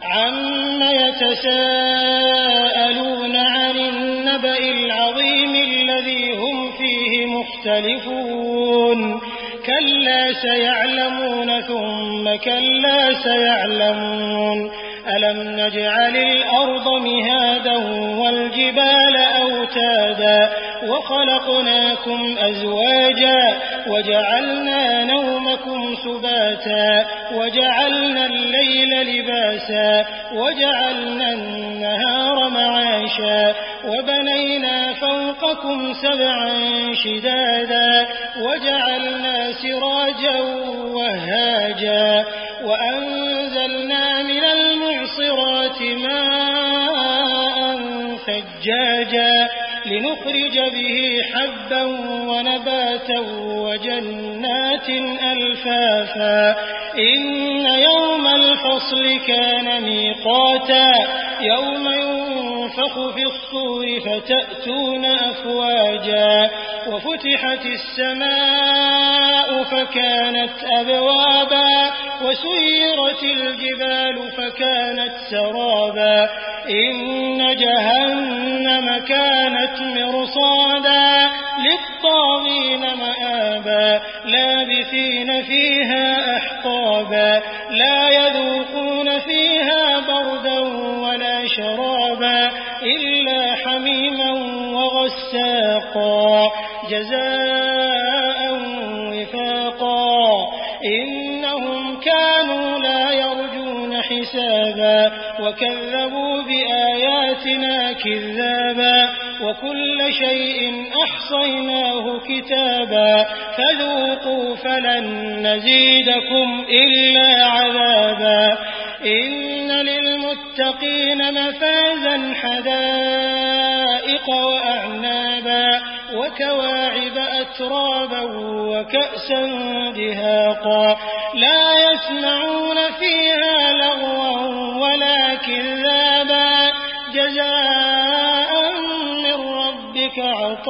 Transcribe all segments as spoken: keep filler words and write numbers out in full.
عَمَّ يَتَسَاءَلُونَ عَنِ النَّبَإِ الْعَظِيمِ الَّذِي هُمْ فِيهِ مُخْتَلِفُونَ كَلَّا سَيَعْلَمُونَ ثُمَّ كَلَّا سَيَعْلَمُونَ أَلَمْ نَجْعَلِ الْأَرْضَ مِهَادًا وَالْجِبَالَ أَوْتَادًا وَخَلَقْنَاكُمْ أَزْوَاجًا وَجَعَلْنَا نَوْمَكُمْ سُبَاتًا وَجَعَلْنَا اللَّيْلَ لِبَاسًا وَجَعَلْنَا النَّهَارَ مَعَاشًا وَبَنَيْنَا فَوْقَكُمْ سَبْعًا شِدَادًا وَجَعَلْنَا سِرَاجًا وَهَّاجًا وَأَنزَلْنَا مِنَ الْمُعْصِرَاتِ مَاءً ثَجَّاجًا لِنُخْرِجَ بِهِ حَبًّا وَنَبَاتًا وَجَنَّاتٍ أَلْفَافًا إِنَّ يَوْمَ الْفَصْلِ كَانَ مِيقَاتًا يَوْمَ يُنفَخُ فِي الصُّورِ فَتَأْتُونَ أَفْوَاجًا وَفُتِحَتِ السَّمَاءُ فَكَانَتْ أَبْوَابًا وَسُيِّرَتِ الْجِبَالُ فَكَانَتْ سَرَابًا إِنَّ جَهَنَّمَ كَانَتْ مِرْصَادًا لِّلطَّاغِينَ مَآبًا لَّابِثِينَ فِيهَا أَحْقَابًا لَّا يَذُوقُونَ فِيهَا بَرْدًا وَلَا شَرَابًا إِلَّا حَمِيمًا وَغَسَّاقًا جَزَاءً وِفَاقًا إِنَّهُمْ كَانُوا لَا يَرْجُونَ حِسَابًا وَكَذَّبُوا بِآيَاتِنَا كِذَّابًا وَكُلَّ شَيْءٍ أَحْصَيْنَاهُ كِتَابًا فَذُوقُوا فَلَن نَّزِيدَكُمْ إِلَّا عَذَابًا إِنَّ لِلْمُتَّقِينَ مَفَازًا حَدَائِقَ وَأَعْنَابًا وَكَوَاعِبَ أَتْرَابًا وَكَأْسًا دِهَاقًا لَّا يَسْمَعُونَ فِيهَا لَغْوًا وَلَا كِذَّابًا جَزَاءً مِّن رَّبِّكَ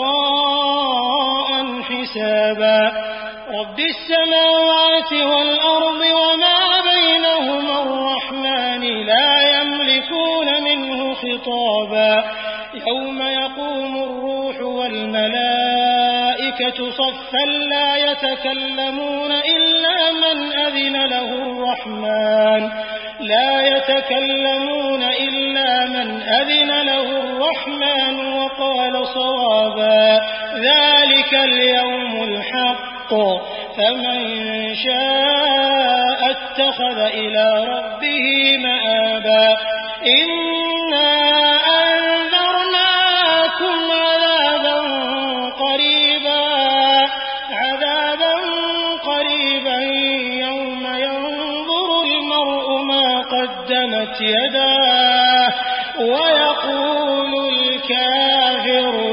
عَطَاءً حِسَابًا رَّبِّ السَّمَاوَاتِ وَالْأَرْضِ وَمَا بَيْنَهُمَا الرَّحْمَٰنِ لَا يَمْلِكُونَ مِنْهُ خِطَابًا يَوْمَ يَقُومُ الرُّوحُ وَالْمَلَائِكَةُ صَفًّا لَّا يَتَكَلَّمُونَ إِلَّا مَنْ أَذِنَ له الرَّحْمَٰنُ لا يتكلمون إلا من أذن له الرحمن وقال صوابا ذلك اليوم الحق فمن شاء اتخذ إلى ربه مآبا إنا أنذرناكم عذابا قريبا عذابا قريبا يوم ينظر المرء ما قدمت يداه ويقول الكافر